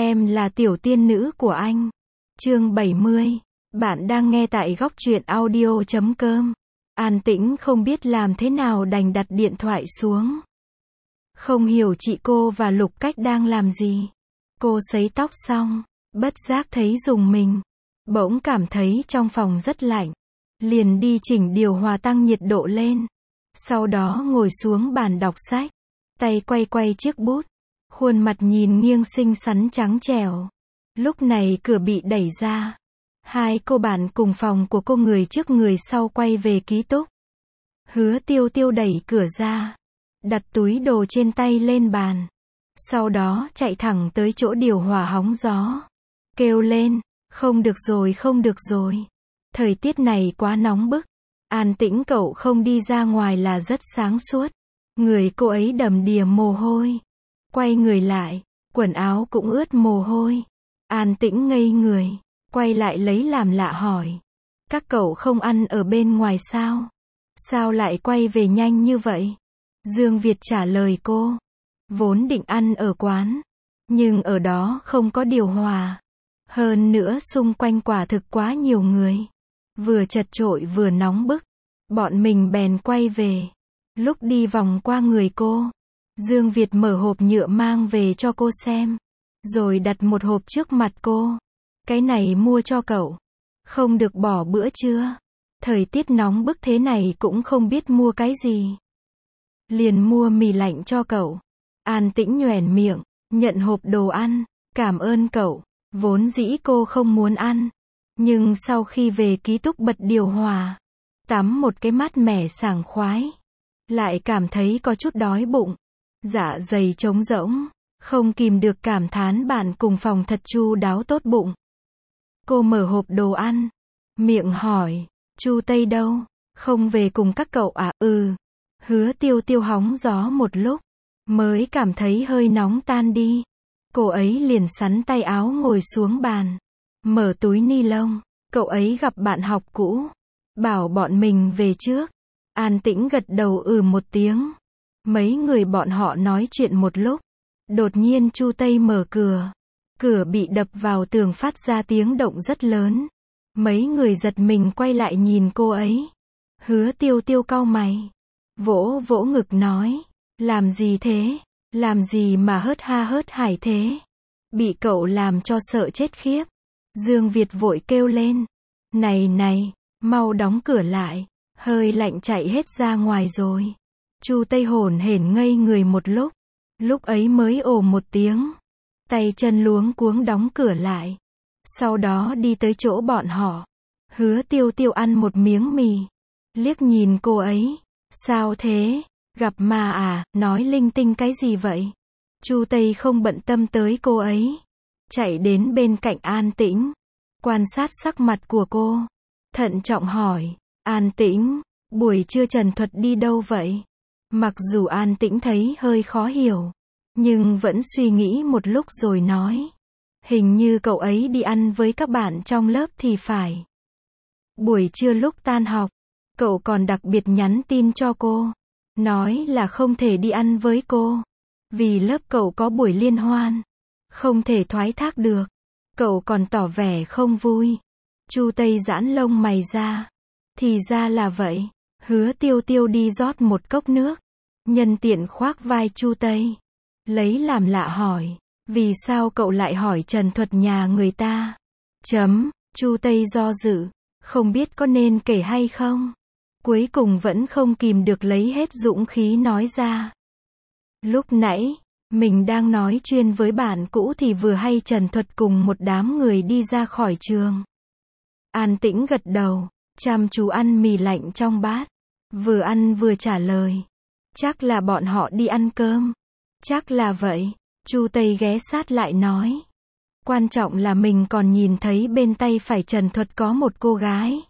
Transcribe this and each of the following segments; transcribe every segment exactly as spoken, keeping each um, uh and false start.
Em là tiểu tiên nữ của anh. Chương bảy mươi. Bạn đang nghe tại góc truyện audio chấm com. An Tĩnh không biết làm thế nào đành đặt điện thoại xuống. Không hiểu chị cô và Lục Cách đang làm gì. Cô sấy tóc xong, bất giác thấy rùng mình. Bỗng cảm thấy trong phòng rất lạnh. Liền đi chỉnh điều hòa tăng nhiệt độ lên. Sau đó ngồi xuống bàn đọc sách. Tay quay quay chiếc bút. Khuôn mặt nhìn nghiêng xinh xắn trắng trẻo. Lúc này cửa bị đẩy ra. Hai cô bạn cùng phòng của cô người trước người sau quay về ký túc. Hứa Tiêu Tiêu đẩy cửa ra. Đặt túi đồ trên tay lên bàn. Sau đó chạy thẳng tới chỗ điều hòa hóng gió. Kêu lên, không được rồi không được rồi. Thời tiết này quá nóng bức. An Tĩnh cậu không đi ra ngoài là rất sáng suốt. Người cô ấy đầm đìa mồ hôi. Quay người lại, quần áo cũng ướt mồ hôi. An Tĩnh ngây người, quay lại lấy làm lạ hỏi. Các cậu không ăn ở bên ngoài sao? Sao lại quay về nhanh như vậy? Dương Việt trả lời cô. Vốn định ăn ở quán, nhưng ở đó không có điều hòa. Hơn nữa xung quanh quả thực quá nhiều người. Vừa chật chội vừa nóng bức. Bọn mình bèn quay về. Lúc đi vòng qua người cô, Dương Việt mở hộp nhựa mang về cho cô xem. Rồi đặt một hộp trước mặt cô. Cái này mua cho cậu. Không được bỏ bữa trưa. Thời tiết nóng bức thế này cũng không biết mua cái gì. Liền mua mì lạnh cho cậu. An Tĩnh nhoẻn miệng, nhận hộp đồ ăn. Cảm ơn cậu. Vốn dĩ cô không muốn ăn. Nhưng sau khi về ký túc bật điều hòa, tắm một cái mát mẻ sảng khoái, lại cảm thấy có chút đói bụng. Dạ dày trống rỗng, không kìm được cảm thán bạn cùng phòng thật chu đáo tốt bụng. Cô mở hộp đồ ăn, miệng hỏi, Chu Tây đâu? Không về cùng các cậu à? Ừ. Hứa Tiêu Tiêu hóng gió một lúc, mới cảm thấy hơi nóng tan đi. Cô ấy liền sắn tay áo ngồi xuống bàn, mở túi ni lông. Cậu ấy gặp bạn học cũ, bảo bọn mình về trước. An Tĩnh gật đầu ừ một tiếng. Mấy người bọn họ nói chuyện một lúc. Đột nhiên Chu Tây mở cửa. Cửa bị đập vào tường phát ra tiếng động rất lớn. Mấy người giật mình quay lại nhìn cô ấy. Hứa Tiêu Tiêu cau mày, vỗ vỗ ngực nói. Làm gì thế? Làm gì mà hớt ha hớt hải thế? Bị cậu làm cho sợ chết khiếp. Dương Việt vội kêu lên. Này này, mau đóng cửa lại. Hơi lạnh chạy hết ra ngoài rồi. Chu Tây hổn hển ngây người một lúc. Lúc ấy mới ồ một tiếng. Tay chân luống cuống đóng cửa lại. Sau đó đi tới chỗ bọn họ. Hứa Tiêu Tiêu ăn một miếng mì. Liếc nhìn cô ấy. Sao thế? Gặp ma à? Nói linh tinh cái gì vậy? Chu Tây không bận tâm tới cô ấy. Chạy đến bên cạnh An Tĩnh. Quan sát sắc mặt của cô. Thận trọng hỏi. An Tĩnh, buổi trưa Trần Thuật đi đâu vậy? Mặc dù An Tĩnh thấy hơi khó hiểu, nhưng vẫn suy nghĩ một lúc rồi nói. Hình như cậu ấy đi ăn với các bạn trong lớp thì phải. Buổi trưa lúc tan học, cậu còn đặc biệt nhắn tin cho cô. Nói là không thể đi ăn với cô. Vì lớp cậu có buổi liên hoan. Không thể thoái thác được. Cậu còn tỏ vẻ không vui. Chu Tây giãn lông mày ra. Thì ra là vậy. Hứa Tiêu Tiêu đi rót một cốc nước. Nhân tiện khoác vai Chu Tây. Lấy làm lạ hỏi. Vì sao cậu lại hỏi Trần Thuật nhà người ta? Chấm. Chu Tây do dự. Không biết có nên kể hay không? Cuối cùng vẫn không kìm được lấy hết dũng khí nói ra. Lúc nãy, mình đang nói chuyện với bạn cũ thì vừa hay Trần Thuật cùng một đám người đi ra khỏi trường. An Tĩnh gật đầu, chăm chú ăn mì lạnh trong bát. Vừa ăn vừa trả lời. Chắc là bọn họ đi ăn cơm. Chắc là vậy. Chu Tây ghé sát lại nói. Quan trọng là mình còn nhìn thấy bên tay phải Trần Thuật có một cô gái.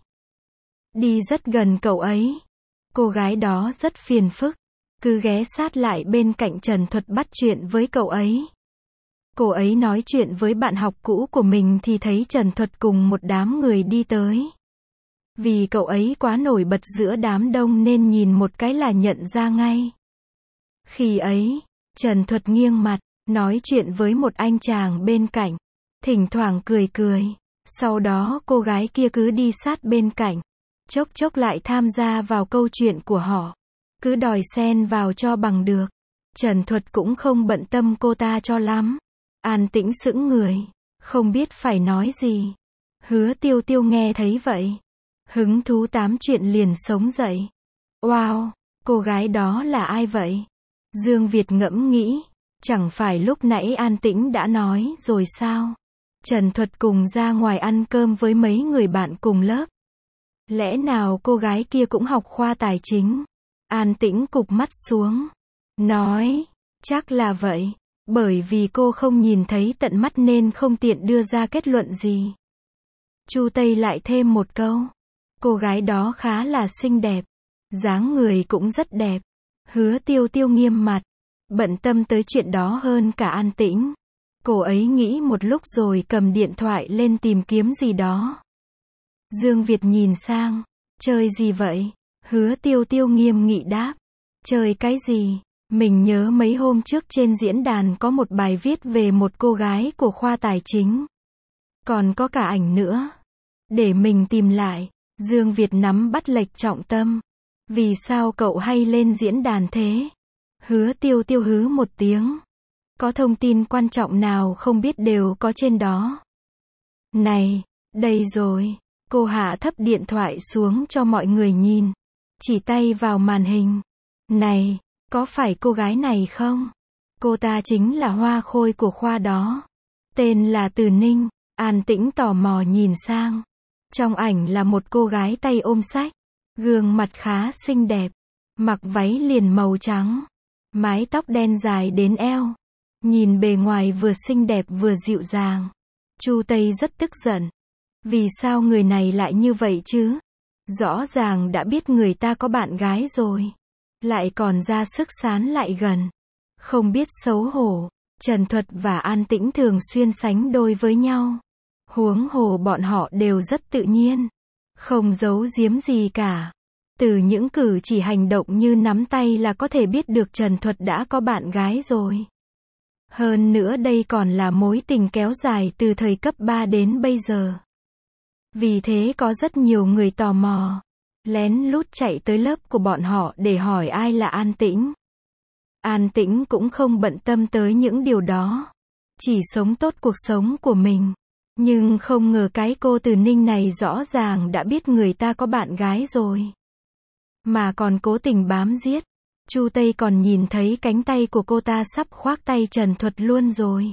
Đi rất gần cậu ấy. Cô gái đó rất phiền phức. Cứ ghé sát lại bên cạnh Trần Thuật bắt chuyện với cậu ấy. Cô ấy nói chuyện với bạn học cũ của mình thì thấy Trần Thuật cùng một đám người đi tới. Vì cậu ấy quá nổi bật giữa đám đông nên nhìn một cái là nhận ra ngay. Khi ấy, Trần Thuật nghiêng mặt, nói chuyện với một anh chàng bên cạnh, thỉnh thoảng cười cười. Sau đó cô gái kia cứ đi sát bên cạnh, chốc chốc lại tham gia vào câu chuyện của họ, cứ đòi xen vào cho bằng được. Trần Thuật cũng không bận tâm cô ta cho lắm, an tĩnh sững người, không biết phải nói gì. Hứa Tiêu Tiêu nghe thấy vậy, hứng thú tám chuyện liền sống dậy. Wow, cô gái đó là ai vậy? Dương Việt ngẫm nghĩ, chẳng phải lúc nãy An Tĩnh đã nói rồi sao? Trần Thuật cùng ra ngoài ăn cơm với mấy người bạn cùng lớp. Lẽ nào cô gái kia cũng học khoa tài chính? An Tĩnh cụp mắt xuống, nói, chắc là vậy, bởi vì cô không nhìn thấy tận mắt nên không tiện đưa ra kết luận gì. Chu Tây lại thêm một câu, cô gái đó khá là xinh đẹp, dáng người cũng rất đẹp. Hứa Tiêu Tiêu nghiêm mặt, bận tâm tới chuyện đó hơn cả An Tĩnh. Cô ấy nghĩ một lúc rồi cầm điện thoại lên tìm kiếm gì đó. Dương Việt nhìn sang, chơi gì vậy? Hứa Tiêu Tiêu nghiêm nghị đáp, chơi cái gì? Mình nhớ mấy hôm trước trên diễn đàn có một bài viết về một cô gái của khoa tài chính. Còn có cả ảnh nữa. Để mình tìm lại. Dương Việt nắm bắt lệch trọng tâm. Vì sao cậu hay lên diễn đàn thế? Hứa Tiêu Tiêu hứ một tiếng. Có thông tin quan trọng nào không biết đều có trên đó. Này, đây rồi. Cô hạ thấp điện thoại xuống cho mọi người nhìn. Chỉ tay vào màn hình. Này, có phải cô gái này không? Cô ta chính là hoa khôi của khoa đó. Tên là Từ Ninh. An Tĩnh tò mò nhìn sang. Trong ảnh là một cô gái tay ôm sách. Gương mặt khá xinh đẹp. Mặc váy liền màu trắng. Mái tóc đen dài đến eo. Nhìn bề ngoài vừa xinh đẹp vừa dịu dàng. Chu Tây rất tức giận. Vì sao người này lại như vậy chứ? Rõ ràng đã biết người ta có bạn gái rồi. Lại còn ra sức sán lại gần. Không biết xấu hổ. Trần Thuật và An Tĩnh thường xuyên sánh đôi với nhau. Huống hồ bọn họ đều rất tự nhiên. Không giấu giếm gì cả. Từ những cử chỉ hành động như nắm tay là có thể biết được Trần Thuật đã có bạn gái rồi. Hơn nữa đây còn là mối tình kéo dài từ thời cấp ba đến bây giờ. Vì thế có rất nhiều người tò mò. Lén lút chạy tới lớp của bọn họ để hỏi ai là An Tĩnh. An Tĩnh cũng không bận tâm tới những điều đó. Chỉ sống tốt cuộc sống của mình. Nhưng không ngờ cái cô Từ Ninh này rõ ràng đã biết người ta có bạn gái rồi. Mà còn cố tình bám giết. Chu Tây còn nhìn thấy cánh tay của cô ta sắp khoác tay Trần Thuật luôn rồi.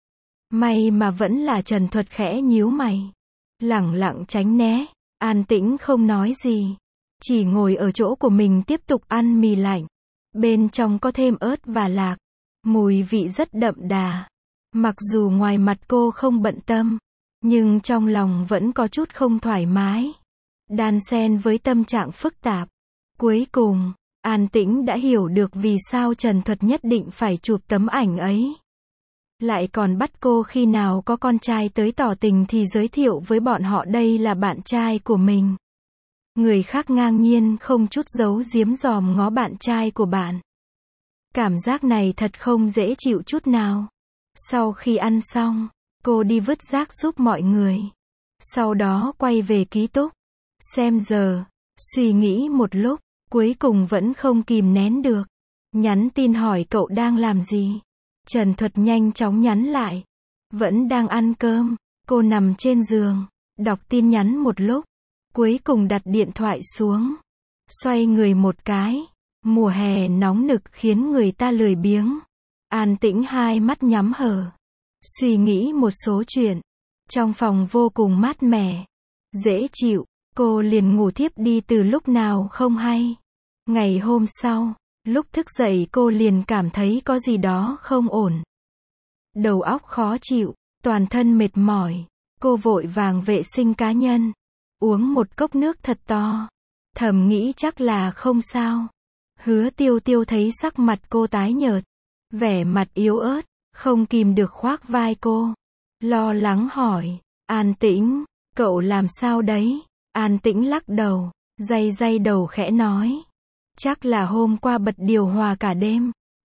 May mà vẫn là Trần Thuật khẽ nhíu mày. Lẳng lặng tránh né. An Tĩnh không nói gì. Chỉ ngồi ở chỗ của mình tiếp tục ăn mì lạnh. Bên trong có thêm ớt và lạc. Mùi vị rất đậm đà. Mặc dù ngoài mặt cô không bận tâm. Nhưng trong lòng vẫn có chút không thoải mái. Đan xen với tâm trạng phức tạp. Cuối cùng, An Tĩnh đã hiểu được vì sao Trần Thuật nhất định phải chụp tấm ảnh ấy. Lại còn bắt cô khi nào có con trai tới tỏ tình thì giới thiệu với bọn họ đây là bạn trai của mình. Người khác ngang nhiên không chút giấu giếm dòm ngó bạn trai của bạn. Cảm giác này thật không dễ chịu chút nào. Sau khi ăn xong, cô đi vứt rác giúp mọi người. Sau đó quay về ký túc. Xem giờ, suy nghĩ một lúc, cuối cùng vẫn không kìm nén được. Nhắn tin hỏi cậu đang làm gì. Trần Thuật nhanh chóng nhắn lại. Vẫn đang ăn cơm. Cô nằm trên giường, đọc tin nhắn một lúc. Cuối cùng đặt điện thoại xuống. Xoay người một cái. Mùa hè nóng nực khiến người ta lười biếng. An Tĩnh hai mắt nhắm hờ. Suy nghĩ một số chuyện. Trong phòng vô cùng mát mẻ. Dễ chịu. Cô liền ngủ thiếp đi từ lúc nào không hay. Ngày hôm sau, lúc thức dậy cô liền cảm thấy có gì đó không ổn. Đầu óc khó chịu, toàn thân mệt mỏi. Cô vội vàng vệ sinh cá nhân. Uống một cốc nước thật to. Thầm nghĩ chắc là không sao. Hứa Tiêu Tiêu thấy sắc mặt cô tái nhợt. Vẻ mặt yếu ớt, không kìm được khoác vai cô. Lo lắng hỏi, An Tĩnh, cậu làm sao đấy? An Tĩnh lắc đầu, day day đầu khẽ nói. Chắc là hôm qua bật điều hòa cả đêm.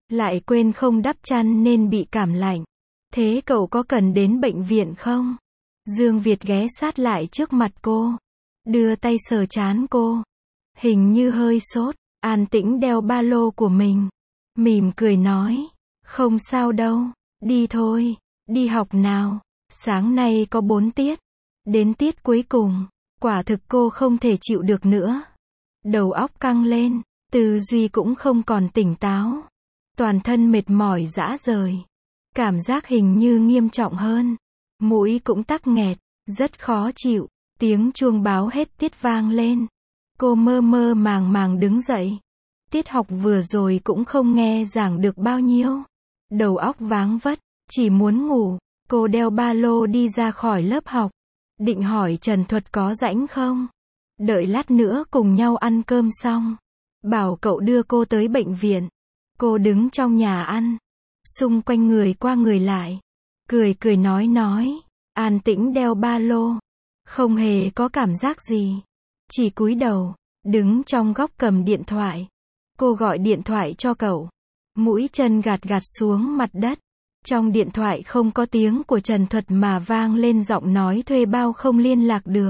Lại quên không đắp chăn nên bị cảm lạnh. Thế cậu có cần đến bệnh viện không? Dương Việt ghé sát lại trước mặt cô. Đưa tay sờ trán cô. Hình như hơi sốt. An Tĩnh đeo ba lô của mình. Mỉm cười nói. Không sao đâu. Đi thôi. Đi học nào. Sáng nay có bốn tiết. Đến tiết cuối cùng. Quả thực cô không thể chịu được nữa. Đầu óc căng lên. Tư duy cũng không còn tỉnh táo. Toàn thân mệt mỏi rã rời. Cảm giác hình như nghiêm trọng hơn. Mũi cũng tắc nghẹt. Rất khó chịu. Tiếng chuông báo hết tiết vang lên. Cô mơ mơ màng màng đứng dậy. Tiết học vừa rồi cũng không nghe giảng được bao nhiêu. Đầu óc váng vất. Chỉ muốn ngủ. Cô đeo ba lô đi ra khỏi lớp học. Định hỏi Trần Thuật có rảnh không? Đợi lát nữa cùng nhau ăn cơm xong. Bảo cậu đưa cô tới bệnh viện. Cô đứng trong nhà ăn. Xung quanh người qua người lại. Cười cười nói nói. An Tĩnh đeo ba lô. Không hề có cảm giác gì. Chỉ cúi đầu. Đứng trong góc cầm điện thoại. Cô gọi điện thoại cho cậu. Mũi chân gạt gạt xuống mặt đất. Trong điện thoại không có tiếng của Trần Thuật mà vang lên giọng nói thuê bao không liên lạc được.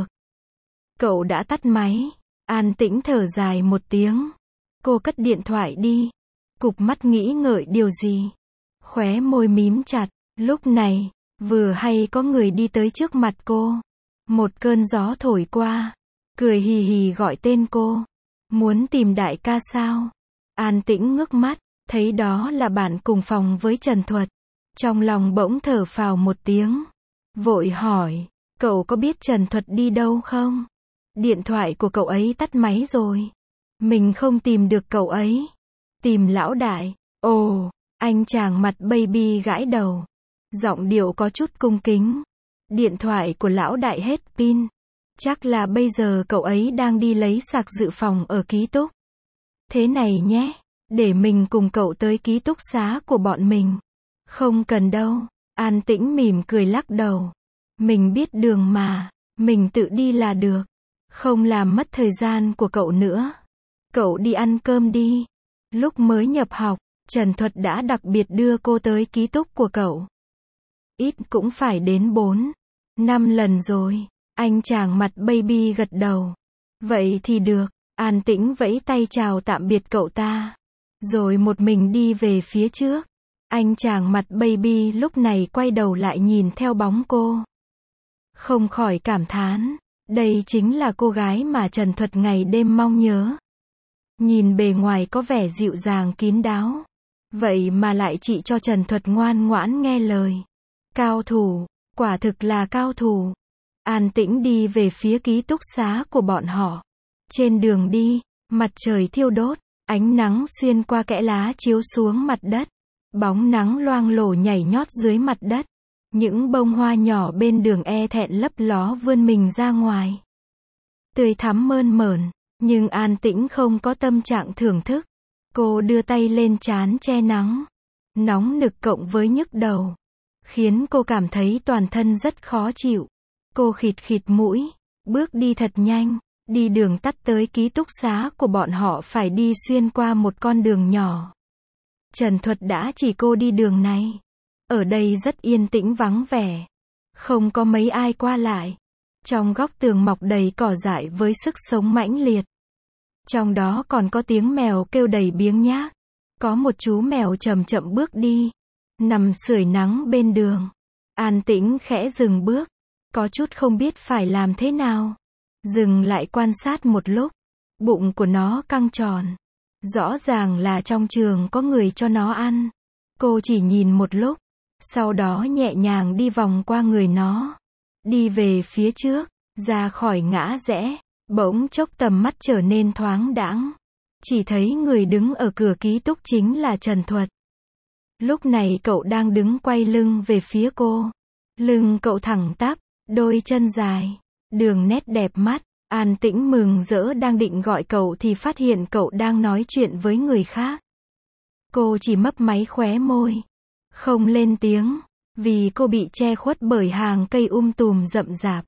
Cậu đã tắt máy. An Tĩnh thở dài một tiếng. Cô cất điện thoại đi. Cụp mắt nghĩ ngợi điều gì. Khóe môi mím chặt. Lúc này, vừa hay có người đi tới trước mặt cô. Một cơn gió thổi qua. Cười hì hì gọi tên cô. Muốn tìm đại ca sao? An Tĩnh ngước mắt. Thấy đó là bạn cùng phòng với Trần Thuật. Trong lòng bỗng thở phào một tiếng. Vội hỏi. Cậu có biết Trần Thuật đi đâu không? Điện thoại của cậu ấy tắt máy rồi. Mình không tìm được cậu ấy. Tìm lão đại. Ồ, anh chàng mặt baby gãi đầu. Giọng điệu có chút cung kính. Điện thoại của lão đại hết pin. Chắc là bây giờ cậu ấy đang đi lấy sạc dự phòng ở ký túc. Thế này nhé. Để mình cùng cậu tới ký túc xá của bọn mình. Không cần đâu. An Tĩnh mỉm cười lắc đầu. Mình biết đường mà. Mình tự đi là được. Không làm mất thời gian của cậu nữa. Cậu đi ăn cơm đi. Lúc mới nhập học, Trần Thuật đã đặc biệt đưa cô tới ký túc của cậu. Ít cũng phải đến bốn, năm lần rồi. Anh chàng mặt baby gật đầu. Vậy thì được. An Tĩnh vẫy tay chào tạm biệt cậu ta. Rồi một mình đi về phía trước. Anh chàng mặt baby lúc này quay đầu lại nhìn theo bóng cô. Không khỏi cảm thán. Đây chính là cô gái mà Trần Thuật ngày đêm mong nhớ. Nhìn bề ngoài có vẻ dịu dàng kín đáo. Vậy mà lại chỉ cho Trần Thuật ngoan ngoãn nghe lời. Cao thủ. Quả thực là cao thủ. An Tĩnh đi về phía ký túc xá của bọn họ. Trên đường đi, mặt trời thiêu đốt. Ánh nắng xuyên qua kẽ lá chiếu xuống mặt đất. Bóng nắng loang lổ nhảy nhót dưới mặt đất. Những bông hoa nhỏ bên đường e thẹn lấp ló vươn mình ra ngoài. Tươi thắm mơn mởn. Nhưng An Tĩnh không có tâm trạng thưởng thức. Cô đưa tay lên trán che nắng. Nóng nực cộng với nhức đầu. Khiến cô cảm thấy toàn thân rất khó chịu. Cô khịt khịt mũi. Bước đi thật nhanh. Đi đường tắt tới ký túc xá của bọn họ phải đi xuyên qua một con đường nhỏ. Trần Thuật đã chỉ cô đi đường này. Ở đây rất yên tĩnh vắng vẻ. Không có mấy ai qua lại. Trong góc tường mọc đầy cỏ dại với sức sống mãnh liệt. Trong đó còn có tiếng mèo kêu đầy biếng nhác. Có một chú mèo chậm chậm bước đi. Nằm sưởi nắng bên đường. An Tĩnh khẽ dừng bước. Có chút không biết phải làm thế nào. Dừng lại quan sát một lúc. Bụng của nó căng tròn. Rõ ràng là trong trường có người cho nó ăn. Cô chỉ nhìn một lúc. Sau đó nhẹ nhàng đi vòng qua người nó. Đi về phía trước. Ra khỏi ngã rẽ. Bỗng chốc tầm mắt trở nên thoáng đãng. Chỉ thấy người đứng ở cửa ký túc chính là Trần Thuật. Lúc này cậu đang đứng quay lưng về phía cô. Lưng cậu thẳng tắp. Đôi chân dài. Đường nét đẹp mắt. An Tĩnh mừng rỡ đang định gọi cậu thì phát hiện cậu đang nói chuyện với người khác. Cô chỉ mấp máy khóe môi. Không lên tiếng. Vì cô bị che khuất bởi hàng cây um tùm rậm rạp.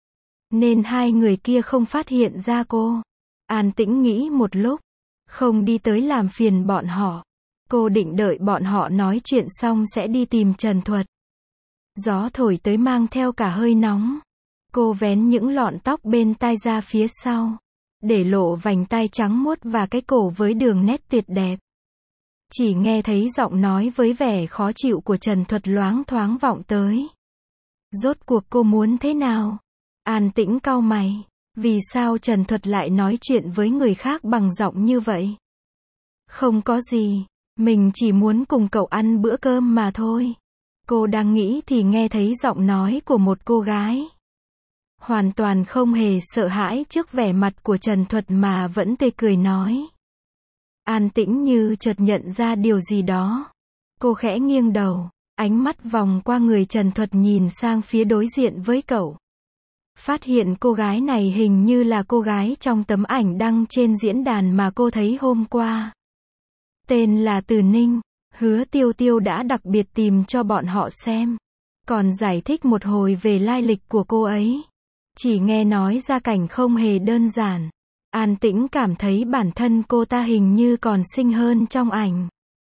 Nên hai người kia không phát hiện ra cô. An Tĩnh nghĩ một lúc. Không đi tới làm phiền bọn họ. Cô định đợi bọn họ nói chuyện xong sẽ đi tìm Trần Thuật. Gió thổi tới mang theo cả hơi nóng. Cô vén những lọn tóc bên tai ra phía sau, để lộ vành tai trắng muốt và cái cổ với đường nét tuyệt đẹp. Chỉ nghe thấy giọng nói với vẻ khó chịu của Trần Thuật loáng thoáng vọng tới. Rốt cuộc cô muốn thế nào? An Tĩnh cau mày. Vì sao Trần Thuật lại nói chuyện với người khác bằng giọng như vậy? Không có gì. Mình chỉ muốn cùng cậu ăn bữa cơm mà thôi. Cô đang nghĩ thì nghe thấy giọng nói của một cô gái. Hoàn toàn không hề sợ hãi trước vẻ mặt của Trần Thuật mà vẫn tươi cười nói. An Tĩnh như chợt nhận ra điều gì đó. Cô khẽ nghiêng đầu, ánh mắt vòng qua người Trần Thuật nhìn sang phía đối diện với cậu. Phát hiện cô gái này hình như là cô gái trong tấm ảnh đăng trên diễn đàn mà cô thấy hôm qua. Tên là Từ Ninh, Hứa Tiêu Tiêu đã đặc biệt tìm cho bọn họ xem. Còn giải thích một hồi về lai lịch của cô ấy. Chỉ nghe nói gia cảnh không hề đơn giản. An Tĩnh cảm thấy bản thân cô ta hình như còn xinh hơn trong ảnh.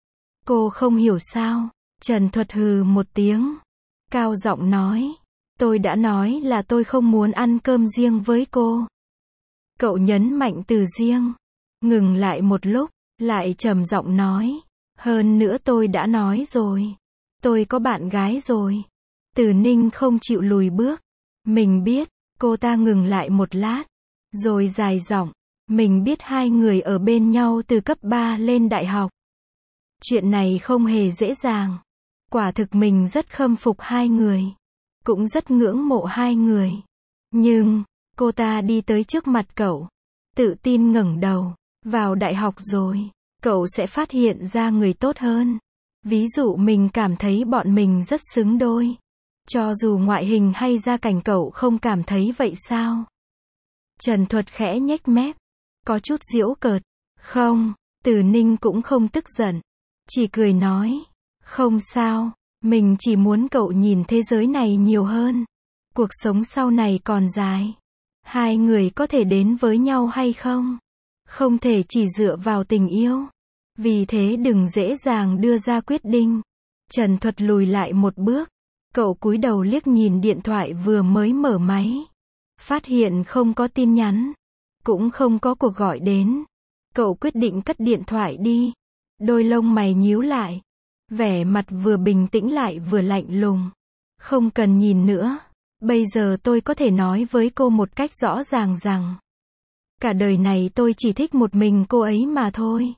Cô không hiểu sao. Trần Thuật hừ một tiếng. Cao giọng nói. Tôi đã nói là tôi không muốn ăn cơm riêng với cô. Cậu nhấn mạnh từ riêng. Ngừng lại một lúc, lại trầm giọng nói. Hơn nữa tôi đã nói rồi. Tôi có bạn gái rồi. Từ Ninh không chịu lùi bước. Mình biết. Cô ta ngừng lại một lát. Rồi dài giọng. Mình biết hai người ở bên nhau từ cấp ba lên đại học. Chuyện này không hề dễ dàng. Quả thực mình rất khâm phục hai người. Cũng rất ngưỡng mộ hai người. Nhưng, cô ta đi tới trước mặt cậu. Tự tin ngẩng đầu. Vào đại học rồi, cậu sẽ phát hiện ra người tốt hơn. Ví dụ mình cảm thấy bọn mình rất xứng đôi. Cho dù ngoại hình hay gia cảnh cậu không cảm thấy vậy sao? Trần Thuật khẽ nhếch mép. Có chút giễu cợt. Không, Từ Ninh cũng không tức giận. Chỉ cười nói. Không sao, mình chỉ muốn cậu nhìn thế giới này nhiều hơn. Cuộc sống sau này còn dài. Hai người có thể đến với nhau hay không? Không thể chỉ dựa vào tình yêu. Vì thế đừng dễ dàng đưa ra quyết định. Trần Thuật lùi lại một bước. Cậu cúi đầu liếc nhìn điện thoại vừa mới mở máy. Phát hiện không có tin nhắn. Cũng không có cuộc gọi đến. Cậu quyết định cất điện thoại đi. Đôi lông mày nhíu lại. Vẻ mặt vừa bình tĩnh lại vừa lạnh lùng. Không cần nhìn nữa. Bây giờ tôi có thể nói với cô một cách rõ ràng rằng. Cả đời này tôi chỉ thích một mình cô ấy mà thôi.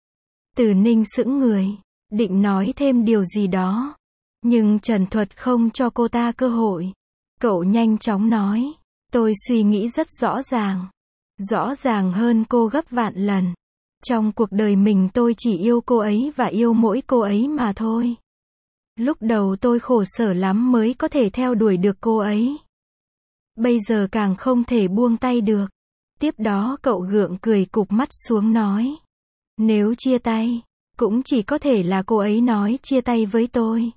Từ Ninh sững người. Định nói thêm điều gì đó. Nhưng Trần Thuật không cho cô ta cơ hội. Cậu nhanh chóng nói. Tôi suy nghĩ rất rõ ràng. Rõ ràng hơn cô gấp vạn lần. Trong cuộc đời mình tôi chỉ yêu cô ấy và yêu mỗi cô ấy mà thôi. Lúc đầu tôi khổ sở lắm mới có thể theo đuổi được cô ấy. Bây giờ càng không thể buông tay được. Tiếp đó cậu gượng cười cụp mắt xuống nói. Nếu chia tay, cũng chỉ có thể là cô ấy nói chia tay với tôi.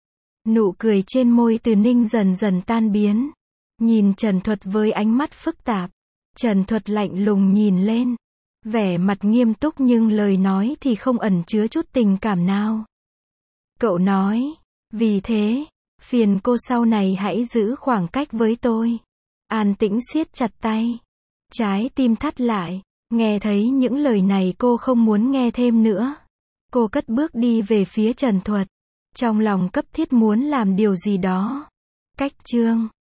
Nụ cười trên môi Từ Ninh dần dần tan biến. Nhìn Trần Thuật với ánh mắt phức tạp. Trần Thuật lạnh lùng nhìn lên. Vẻ mặt nghiêm túc nhưng lời nói thì không ẩn chứa chút tình cảm nào. Cậu nói. Vì thế, phiền cô sau này hãy giữ khoảng cách với tôi. An Tĩnh siết chặt tay. Trái tim thắt lại. Nghe thấy những lời này cô không muốn nghe thêm nữa. Cô cất bước đi về phía Trần Thuật. Trong lòng cấp thiết muốn làm điều gì đó. Cách chương